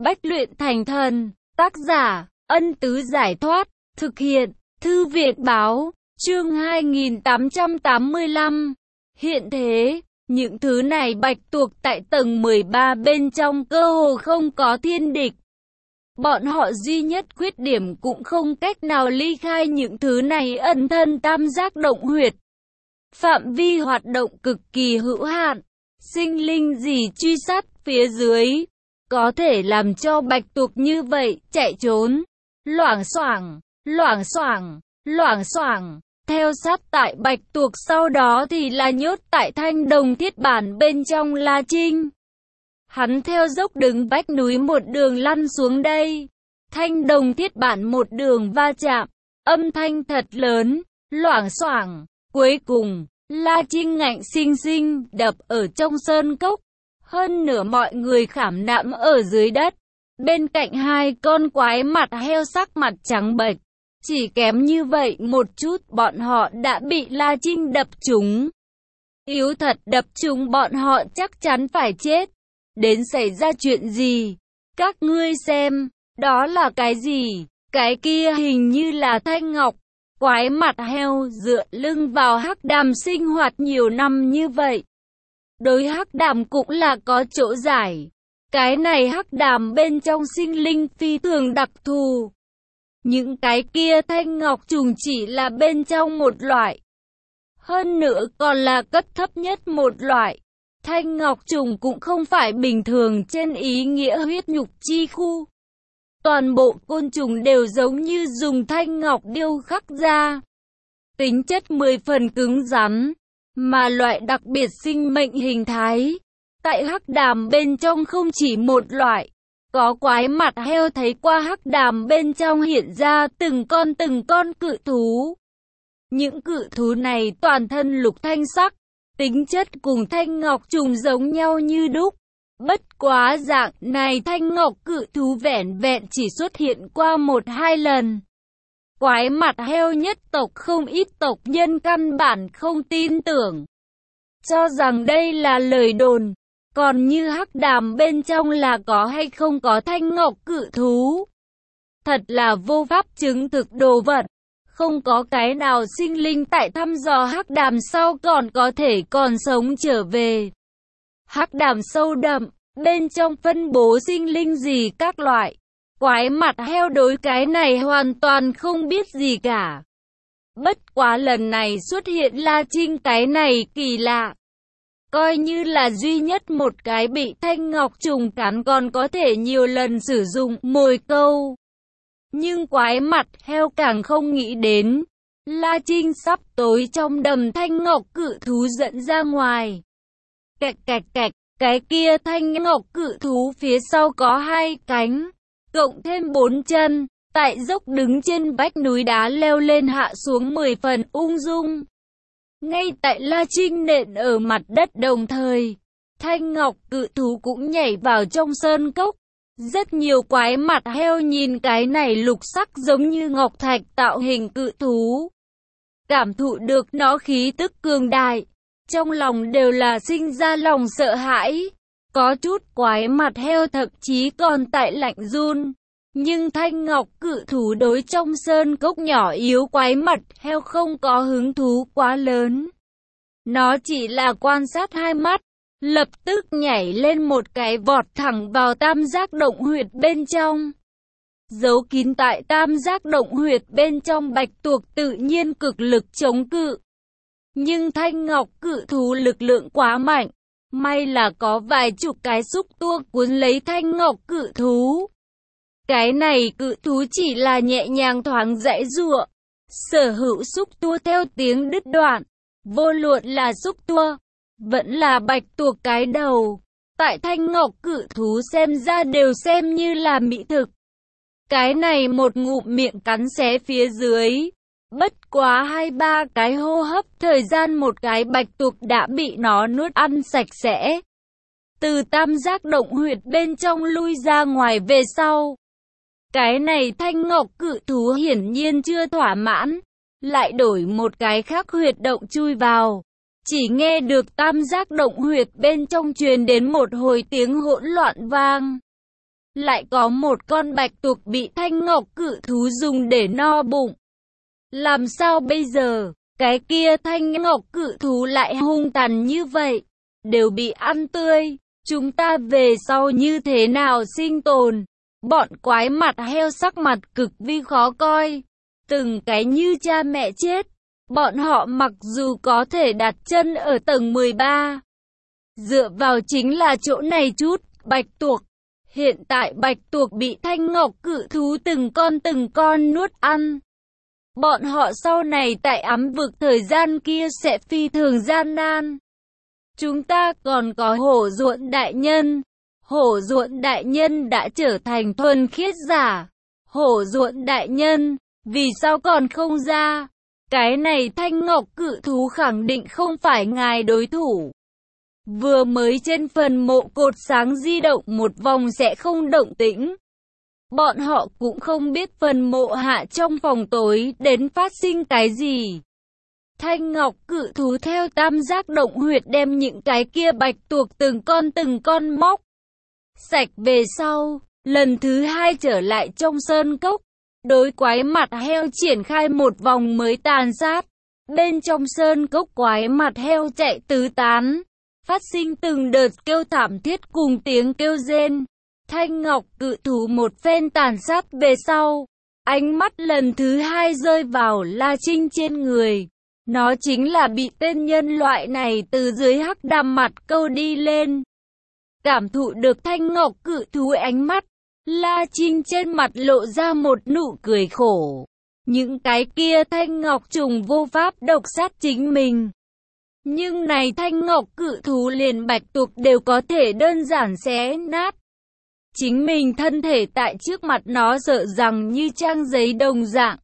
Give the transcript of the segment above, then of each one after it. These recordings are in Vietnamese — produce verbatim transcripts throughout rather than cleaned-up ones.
Bách luyện thành thần. Tác giả, Ân Tứ Giải Thoát. Thực hiện, Thư viện Báo. Chương hai nghìn tám trăm tám mươi lăm. Hiện thế, những thứ này Bạch Tuộc tại tầng mười ba bên trong cơ hồ không có thiên địch. Bọn họ duy nhất khuyết điểm cũng không cách nào ly khai những thứ này ẩn thân tam giác động huyệt. Phạm vi hoạt động cực kỳ hữu hạn, sinh linh gì truy sát phía dưới, có thể làm cho Bạch Tuộc như vậy chạy trốn. Loảng xoảng, loảng xoảng, loảng xoảng, theo sát tại Bạch Tuộc sau đó thì là nhốt tại thanh đồng thiết bản bên trong La Trinh. Hắn theo dốc đứng vách núi một đường lăn xuống đây. Thanh đồng thiết bản một đường va chạm, âm thanh thật lớn, loảng xoảng. Cuối cùng, La Trinh ngạnh xinh xinh đập ở trong sơn cốc. Hơn nửa mọi người khảm nạm ở dưới đất. Bên cạnh hai con quái mặt heo sắc mặt trắng bệch. Chỉ kém như vậy một chút bọn họ đã bị La Trinh đập trúng. Yếu thật đập trúng bọn họ chắc chắn phải chết. Đến xảy ra chuyện gì? Các ngươi xem, đó là cái gì? Cái kia hình như là thanh ngọc. Quái mặt heo dựa lưng vào hắc đàm sinh hoạt nhiều năm như vậy. Đối hắc đàm cũng là có chỗ giải. Cái này hắc đàm bên trong sinh linh phi thường đặc thù. Những cái kia thanh ngọc trùng chỉ là bên trong một loại. Hơn nữa còn là cấp thấp nhất một loại. Thanh ngọc trùng cũng không phải bình thường trên ý nghĩa huyết nhục chi khu. Toàn bộ côn trùng đều giống như dùng thanh ngọc điêu khắc ra. Tính chất mười phần cứng rắn, mà loại đặc biệt sinh mệnh hình thái. Tại hắc đàm bên trong không chỉ một loại. Có quái mặt heo thấy qua hắc đàm bên trong hiện ra từng con từng con cự thú. Những cự thú này toàn thân lục thanh sắc, tính chất cùng thanh ngọc trùng giống nhau như đúc. Bất quá dạng này thanh ngọc cự thú vẻn vẹn chỉ xuất hiện qua một hai lần. Quái mặt heo nhất tộc không ít tộc nhân căn bản không tin tưởng. Cho rằng đây là lời đồn. Còn như hắc đàm bên trong là có hay không có thanh ngọc cự thú. Thật là vô pháp chứng thực đồ vật. Không có cái nào sinh linh tại thăm dò hắc đàm sau còn có thể còn sống trở về. Hắc đàm sâu đậm, bên trong phân bố sinh linh gì các loại. Quái mặt heo đối cái này hoàn toàn không biết gì cả. Bất quá lần này xuất hiện La Trinh cái này kỳ lạ. Coi như là duy nhất một cái bị thanh ngọc trùng cắn còn có thể nhiều lần sử dụng mồi câu. Nhưng quái mặt heo càng không nghĩ đến. La Trinh sắp tối trong đầm thanh ngọc cự thú dẫn ra ngoài. Cạch cạch cạch, cái kia thanh ngọc cự thú phía sau có hai cánh, cộng thêm bốn chân, tại dốc đứng trên vách núi đá leo lên hạ xuống mười phần ung dung. Ngay tại La Trinh nện ở mặt đất đồng thời, thanh ngọc cự thú cũng nhảy vào trong sơn cốc. Rất nhiều quái mặt heo nhìn cái này lục sắc giống như ngọc thạch tạo hình cự thú. Cảm thụ được nó khí tức cường đại, trong lòng đều là sinh ra lòng sợ hãi. Có chút quái mặt heo thậm chí còn tại lạnh run. Nhưng thanh ngọc cự thú đối trong sơn cốc nhỏ yếu quái mặt heo không có hứng thú quá lớn. Nó chỉ là quan sát hai mắt, lập tức nhảy lên một cái vọt thẳng vào tam giác động huyệt bên trong. Giấu kín tại tam giác động huyệt bên trong Bạch Tuộc tự nhiên cực lực chống cự. Nhưng thanh ngọc cự thú lực lượng quá mạnh, may là có vài chục cái xúc tua cuốn lấy thanh ngọc cự thú. Cái này cự thú chỉ là nhẹ nhàng thoáng giãy giụa, sở hữu xúc tua theo tiếng đứt đoạn, vô luận là xúc tua, vẫn là Bạch Tuộc cái đầu, tại thanh ngọc cự thú xem ra đều xem như là mỹ thực. Cái này một ngụm miệng cắn xé phía dưới, bất quá hai ba cái hô hấp thời gian một cái Bạch Tuộc đã bị nó nuốt ăn sạch sẽ. Từ tam giác động huyệt bên trong lui ra ngoài về sau. Cái này thanh ngọc cự thú hiển nhiên chưa thỏa mãn, lại đổi một cái khác huyệt động chui vào. Chỉ nghe được tam giác động huyệt bên trong truyền đến một hồi tiếng hỗn loạn vang. lại có một con bạch tuộc bị thanh ngọc cự thú dùng để no bụng. Làm sao bây giờ? Cái kia thanh ngọc cự thú lại hung tàn như vậy, đều bị ăn tươi. Chúng ta về sau như thế nào sinh tồn? Bọn quái mặt heo sắc mặt cực vi khó coi, từng cái như cha mẹ chết. Bọn họ mặc dù có thể đặt chân ở tầng mười ba, dựa vào chính là chỗ này chút bạch tuộc. Hiện tại bạch tuộc bị thanh ngọc cự thú từng con từng con nuốt ăn. Bọn họ sau này tại ám vực thời gian kia sẽ phi thường gian nan. Chúng ta còn có hổ ruộn đại nhân. Hổ ruộn đại nhân đã trở thành thuần khiết giả. Hổ ruộn đại nhân, vì sao còn không ra? Cái này thanh ngọc cự thú khẳng định không phải ngài đối thủ. Vừa mới trên phần mộ cột sáng di động một vòng sẽ không động tĩnh. Bọn họ cũng không biết phần mộ hạ trong phòng tối đến phát sinh cái gì. Thanh ngọc cự thú theo tam giác động huyệt đem những cái kia bạch tuộc từng con từng con móc sạch về sau, lần thứ hai trở lại trong sơn cốc. Đối quái mặt heo triển khai một vòng mới tàn sát. Bên trong sơn cốc quái mặt heo chạy tứ tán, phát sinh từng đợt kêu thảm thiết cùng tiếng kêu rên. Thanh ngọc cự thú một phen tàn sát về sau, ánh mắt lần thứ hai rơi vào La Trinh trên người. Nó chính là bị tên nhân loại này từ dưới hắc đàm mặt câu đi lên. Cảm thụ được thanh ngọc cự thú ánh mắt, La Trinh trên mặt lộ ra một nụ cười khổ. Những cái kia thanh ngọc trùng vô pháp độc sát chính mình. Nhưng này thanh ngọc cự thú liền bạch tuộc đều có thể đơn giản xé nát. Chính mình thân thể tại trước mặt nó sợ rằng như trang giấy đồng dạng.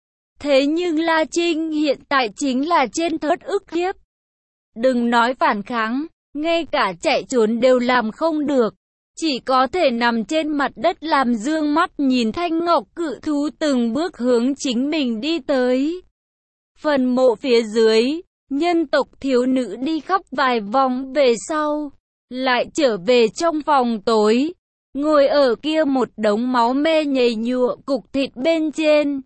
Thế nhưng La Trinh hiện tại chính là trên thớt ức hiếp. Đừng nói phản kháng, ngay cả chạy trốn đều làm không được. Chỉ có thể nằm trên mặt đất làm dương mắt nhìn thanh ngọc cự thú từng bước hướng chính mình đi tới. Phần mộ phía dưới, nhân tộc thiếu nữ đi khắp vài vòng về sau, lại trở về trong phòng tối. Ngồi ở kia một đống máu me nhầy nhụa cục thịt bên trên.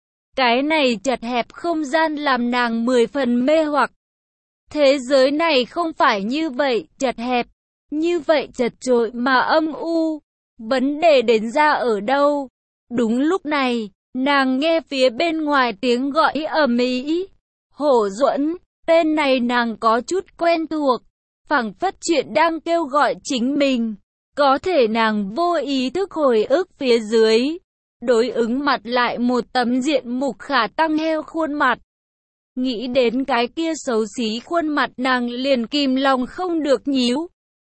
Cái này chật hẹp không gian làm nàng mười phần mê hoặc. Thế giới này không phải như vậy, chật hẹp, như vậy chật chội mà âm u. Vấn đề đến ra ở đâu? Đúng lúc này, nàng nghe phía bên ngoài tiếng gọi ầm ĩ. Hổ Duẫn, tên này nàng có chút quen thuộc, phảng phất chuyện đang kêu gọi chính mình. Có thể nàng vô ý thức hồi ức phía dưới, đối ứng mặt lại một tấm diện mục khả tăng heo khuôn mặt. Nghĩ đến cái kia xấu xí khuôn mặt nàng liền kìm lòng không được nhíu.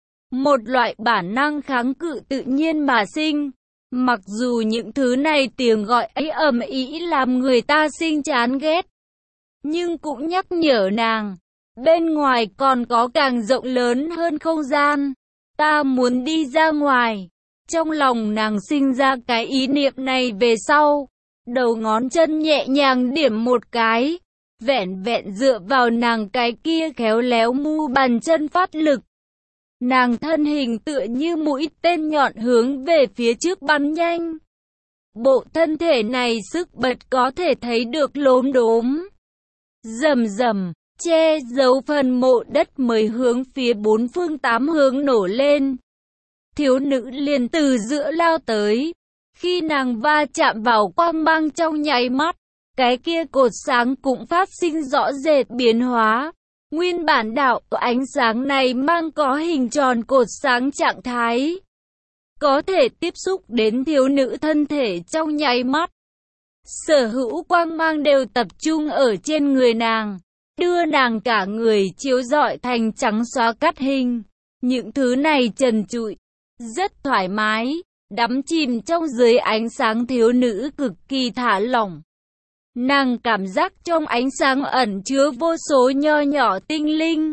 Một loại bản năng kháng cự tự nhiên mà sinh. Mặc dù những thứ này tiếng gọi ấy ầm ĩ làm người ta sinh chán ghét, nhưng cũng nhắc nhở nàng, bên ngoài còn có càng rộng lớn hơn không gian. Ta muốn đi ra ngoài. Trong lòng nàng sinh ra cái ý niệm này về sau, đầu ngón chân nhẹ nhàng điểm một cái, vẹn vẹn dựa vào nàng cái kia khéo léo mu bàn chân phát lực. Nàng thân hình tựa như mũi tên nhọn hướng về phía trước bắn nhanh. Bộ thân thể này sức bật có thể thấy được lốm đốm. Rầm rầm, che giấu phần mộ đất mới hướng phía bốn phương tám hướng nổ lên. Thiếu nữ liền từ giữa lao tới. Khi nàng va chạm vào quang mang trong nháy mắt, cái kia cột sáng cũng phát sinh rõ rệt biến hóa. Nguyên bản đạo ánh sáng này mang có hình tròn cột sáng trạng thái, có thể tiếp xúc đến thiếu nữ thân thể trong nháy mắt. Sở hữu quang mang đều tập trung ở trên người nàng, đưa nàng cả người chiếu rọi thành trắng xóa cắt hình. Những thứ này trần trụi, rất thoải mái, đắm chìm trong dưới ánh sáng thiếu nữ cực kỳ thả lỏng. Nàng cảm giác trong ánh sáng ẩn chứa vô số nho nhỏ tinh linh,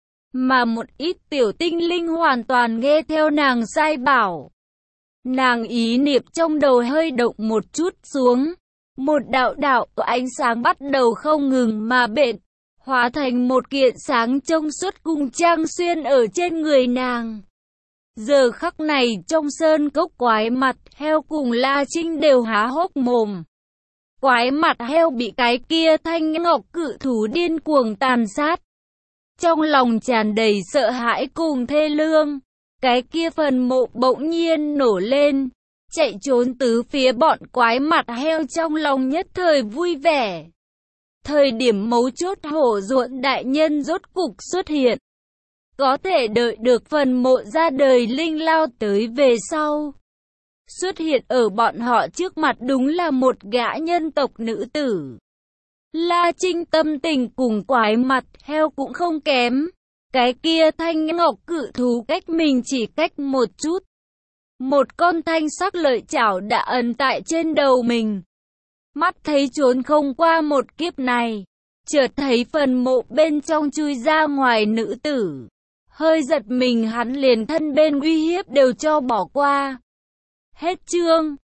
mà một ít tiểu tinh linh hoàn toàn nghe theo nàng sai bảo. Nàng ý niệm trong đầu hơi động một chút xuống, một đạo đạo ánh sáng bắt đầu không ngừng mà bện, hóa thành một kiện sáng trong suốt cung trang xuyên ở trên người nàng. Giờ khắc này trong sơn cốc Quái Mặt Heo cùng La Trinh đều há hốc mồm. Quái Mặt Heo bị cái kia thanh ngọc cự thú điên cuồng tàn sát. Trong lòng tràn đầy sợ hãi cùng thê lương. Cái kia phần mộ bỗng nhiên nổ lên. Chạy trốn tứ phía bọn Quái Mặt Heo trong lòng nhất thời vui vẻ. Thời điểm mấu chốt Hổ Ruộng đại nhân rốt cục xuất hiện. Có thể đợi được phần mộ ra đời linh lao tới về sau. Xuất hiện ở bọn họ trước mặt đúng là một gã nhân tộc nữ tử. La Trinh tâm tình cùng Quái Mặt Heo cũng không kém. Cái kia thanh ngọc cự thú cách mình chỉ cách một chút. Một con thanh sắc lợi chảo đã ấn tại trên đầu mình. Mắt thấy trốn không qua một kiếp này. Chợt thấy phần mộ bên trong chui ra ngoài nữ tử. Hơi giật mình hắn liền thân bên uy hiếp đều cho bỏ qua. Hết chương.